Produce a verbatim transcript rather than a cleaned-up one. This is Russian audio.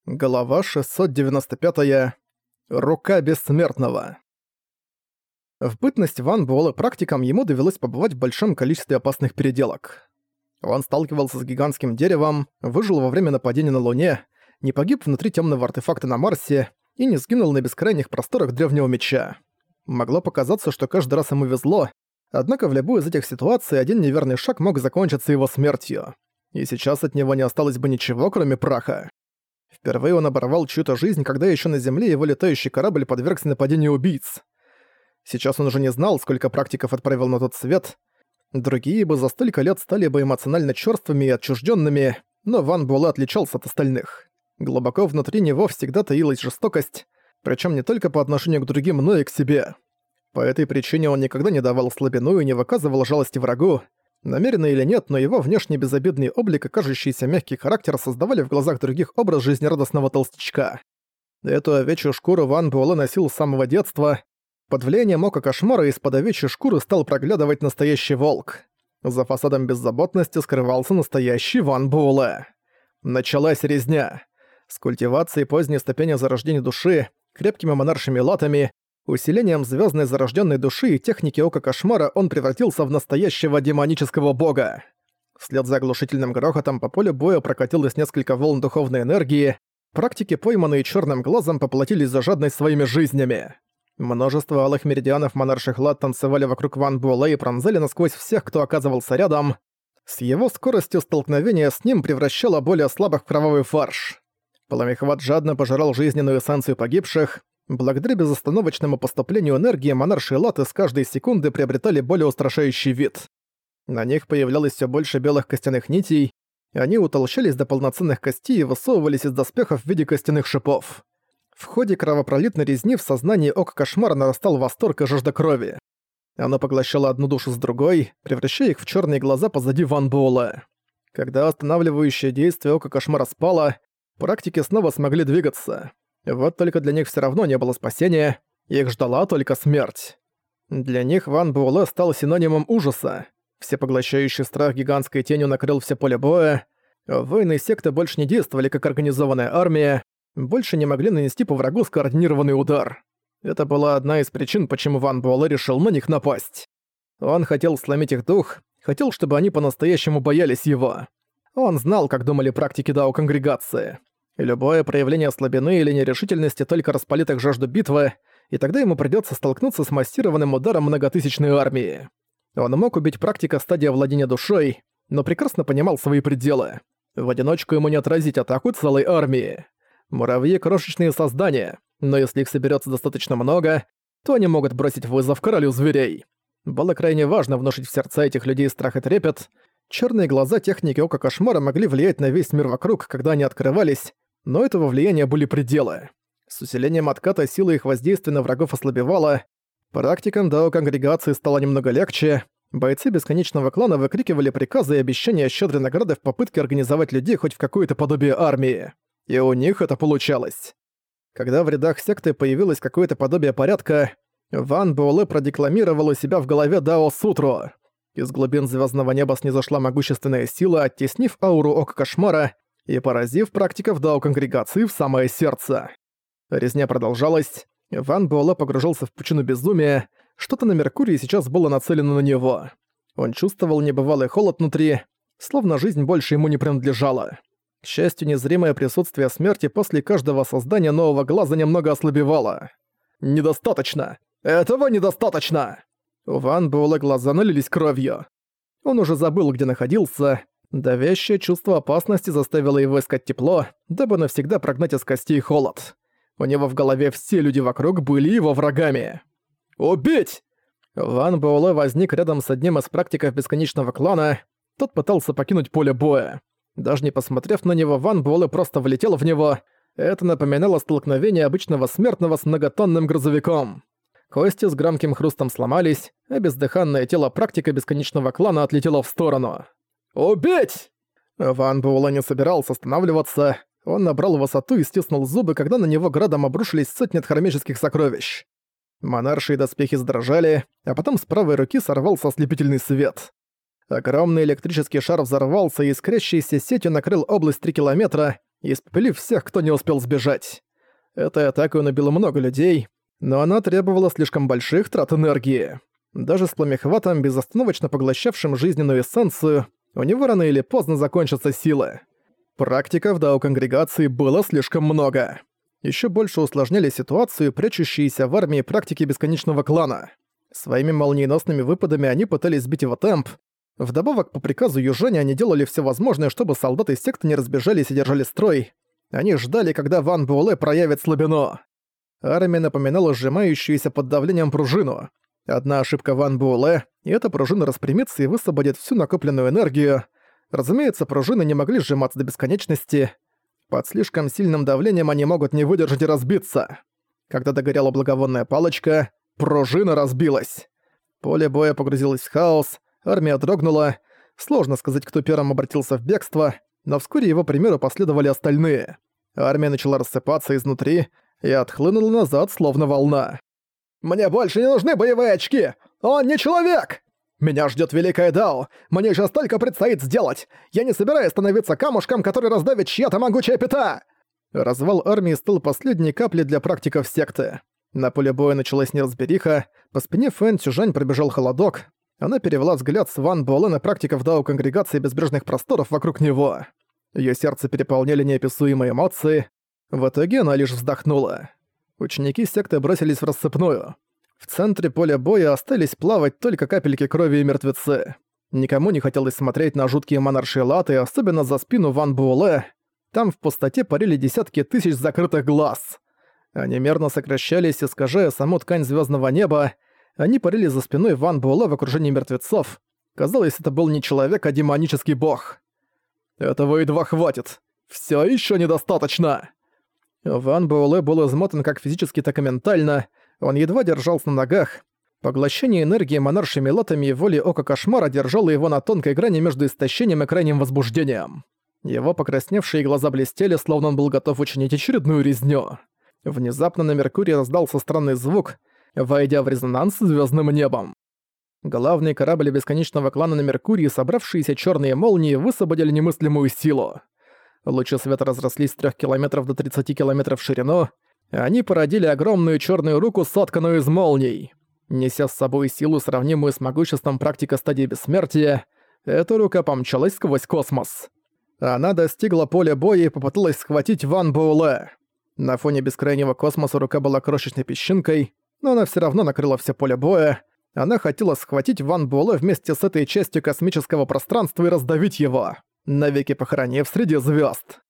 Глава шестьсот девяносто пять. Рука бессмертного. В бытность Ван Буэлэ практикам ему довелось побывать в большом количестве опасных переделок. Он сталкивался с гигантским деревом, выжил во время нападения на Луне, не погиб внутри темного артефакта на Марсе и не сгинул на бескрайних просторах древнего меча. Могло показаться, что каждый раз ему везло, однако в любой из этих ситуаций один неверный шаг мог закончиться его смертью. И сейчас от него не осталось бы ничего, кроме праха. Впервые он оборвал чью-то жизнь, когда еще на Земле его летающий корабль подвергся нападению убийц. Сейчас он уже не знал, сколько практиков отправил на тот свет. Другие бы за столько лет стали бы эмоционально чёрствыми и отчужденными, но Ван Буэлэ отличался от остальных. Глубоко внутри него всегда таилась жестокость, причем не только по отношению к другим, но и к себе. По этой причине он никогда не давал слабину и не выказывал жалости врагу. Намеренно или нет, но его внешне безобидный облик и кажущийся мягкий характер создавали в глазах других образ жизнерадостного толстячка. Эту овечью шкуру Ван Буэлэ носил с самого детства. Под влиянием ока кошмара из-под овечьей шкуры стал проглядывать настоящий волк. За фасадом беззаботности скрывался настоящий Ван Буэлэ. Началась резня. С культивацией поздней ступени зарождения души, крепкими монаршими латами, усилением звездной зарожденной души и техники ока кошмара он превратился в настоящего демонического бога. Вслед за оглушительным грохотом по полю боя прокатилось несколько волн духовной энергии, практики, пойманные черным глазом, поплатились за жадность своими жизнями. Множество алых меридианов монарших лад танцевали вокруг Ван Буэлэ и пронзали насквозь всех, кто оказывался рядом. С его скоростью столкновение с ним превращало более слабых в кровавый фарш. Пламехват жадно пожирал жизненную эссенцию погибших. Благодаря безостановочному поступлению энергии монаршие латы с каждой секунды приобретали более устрашающий вид. На них появлялось все больше белых костяных нитей, они утолщались до полноценных костей и высовывались из доспехов в виде костяных шипов. В ходе кровопролитной резни в сознании ока кошмара нарастал восторг и жажда крови. Оно поглощало одну душу с другой, превращая их в черные глаза позади Ван Буэлэ. Когда останавливающее действие ока кошмара спало, практики снова смогли двигаться. Вот только для них все равно не было спасения, их ждала только смерть. Для них Ван Буэлэ стал синонимом ужаса. Всепоглощающий страх гигантской тенью накрыл все поле боя. Воины секты больше не действовали как организованная армия, больше не могли нанести по врагу скоординированный удар. Это была одна из причин, почему Ван Буэлэ решил на них напасть. Он хотел сломить их дух, хотел, чтобы они по-настоящему боялись его. Он знал, как думали практики Дао-конгрегации. И любое проявление слабины или нерешительности только распалит их жажду битвы, и тогда ему придётся столкнуться с массированным ударом многотысячной армии. Он мог убить практика стадии владения душой, но прекрасно понимал свои пределы. В одиночку ему не отразить атаку целой армии. Муравьи — крошечные создания, но если их соберётся достаточно много, то они могут бросить вызов королю зверей. Было крайне важно внушить в сердца этих людей страх и трепет. Чёрные глаза техники ока кошмара могли влиять на весь мир вокруг, когда они открывались, но этого влияния были пределы. С усилением отката силы их воздействия на врагов ослабевала, практикам Дао-конгрегации стало немного легче, бойцы бесконечного клана выкрикивали приказы и обещания щедрой награды в попытке организовать людей хоть в какое-то подобие армии. И у них это получалось. Когда в рядах секты появилось какое-то подобие порядка, Ван Буэлэ продекламировал у себя в голове Дао-сутру. Из глубин звездного неба снизошла могущественная сила, оттеснив ауру ока кошмара и поразив практиков Дао-конгрегации в самое сердце. Резня продолжалась. Ван Буэлэ погружался в пучину безумия. Что-то на Меркурии сейчас было нацелено на него. Он чувствовал небывалый холод внутри, словно жизнь больше ему не принадлежала. К счастью, незримое присутствие смерти после каждого создания нового глаза немного ослабевало. «Недостаточно! Этого недостаточно!» У Ван Буэлэ глаза налились кровью. Он уже забыл, где находился. Давящее чувство опасности заставило его искать тепло, дабы навсегда прогнать из костей холод. У него в голове все люди вокруг были его врагами. «Убить!» Ван Буэлэ возник рядом с одним из практиков бесконечного клана. Тот пытался покинуть поле боя. Даже не посмотрев на него, Ван Буэлэ просто влетел в него. Это напоминало столкновение обычного смертного с многотонным грузовиком. Кости с громким хрустом сломались, а бездыханное тело практика бесконечного клана отлетело в сторону. «Убить!» Ван Буэлэ не собирался останавливаться. Он набрал высоту и стиснул зубы, когда на него градом обрушились сотни хромических сокровищ. Монаршие доспехи задрожали, а потом с правой руки сорвался ослепительный свет. Огромный электрический шар взорвался и искрящейся сетью накрыл область три километра испепелив всех, кто не успел сбежать. Этой атакой он убил много людей, но она требовала слишком больших трат энергии. Даже с пламехватом, безостановочно поглощавшим жизненную эссенцию, у него рано или поздно закончатся силы. Практиков дао-конгрегации было слишком много. Ещё больше усложняли ситуацию прячущиеся в армии практики бесконечного клана. Своими молниеносными выпадами они пытались сбить его темп. Вдобавок, по приказу Южэня они делали всё возможное, чтобы солдаты секты не разбежались и держали строй. Они ждали, когда Ван Буэлэ проявит слабину. Армия напоминала сжимающуюся под давлением пружину. Одна ошибка Ван Буэлэ, и эта пружина распрямится и высвободит всю накопленную энергию. Разумеется, пружины не могли сжиматься до бесконечности. Под слишком сильным давлением они могут не выдержать и разбиться. Когда догорела благовонная палочка, пружина разбилась. Поле боя погрузилось в хаос, армия дрогнула. Сложно сказать, кто первым обратился в бегство, но вскоре его примеру последовали остальные. Армия начала рассыпаться изнутри и отхлынула назад, словно волна. «Мне больше не нужны боевые очки! Он не человек! Меня ждет Великая Дао! Мне еще столько предстоит сделать! Я не собираюсь становиться камушком, который раздавит чья-то могучая пята!» Развал армии стал последней каплей для практиков секты. На поле боя началась неразбериха, по спине Фэн Цюжань пробежал холодок. Она перевела взгляд с Ван Буэлэ на практиков Дао-конгрегации безбрежных просторов вокруг него. Её сердце переполняли неописуемые эмоции. В итоге она лишь вздохнула. Ученики секты бросились в рассыпную. В центре поля боя остались плавать только капельки крови и мертвецы. Никому не хотелось смотреть на жуткие монаршие латы, особенно за спину Ван Буэлэ. Там в пустоте парили десятки тысяч закрытых глаз. Они мерно сокращались, искажая саму ткань звездного неба. Они парили за спиной Ван Буэлэ в окружении мертвецов. Казалось, это был не человек, а демонический бог. Этого едва хватит. Всё ещё недостаточно. Ван Буэлэ был измотан как физически, так и ментально. Он едва держался на ногах. Поглощение энергии монаршими латами и волей Ока Кошмара держало его на тонкой грани между истощением и крайним возбуждением. Его покрасневшие глаза блестели, словно он был готов учинить очередную резню. Внезапно на Меркурии раздался странный звук, войдя в резонанс с звездным небом. Главные корабли бесконечного клана на Меркурии, собравшиеся черные молнии, высвободили немыслимую силу. Лучи света разрослись с трёх километров до тридцати километров в ширину. Они породили огромную черную руку, сотканную из молний. Неся с собой силу, сравнимую с могуществом практика стадии бессмертия, эта рука помчалась сквозь космос. Она достигла поля боя и попыталась схватить Ван Буэлэ. На фоне бескрайнего космоса рука была крошечной песчинкой, но она всё равно накрыла все поле боя. Она хотела схватить Ван Буэлэ вместе с этой частью космического пространства и раздавить его, навеки похоронив среди звёзд.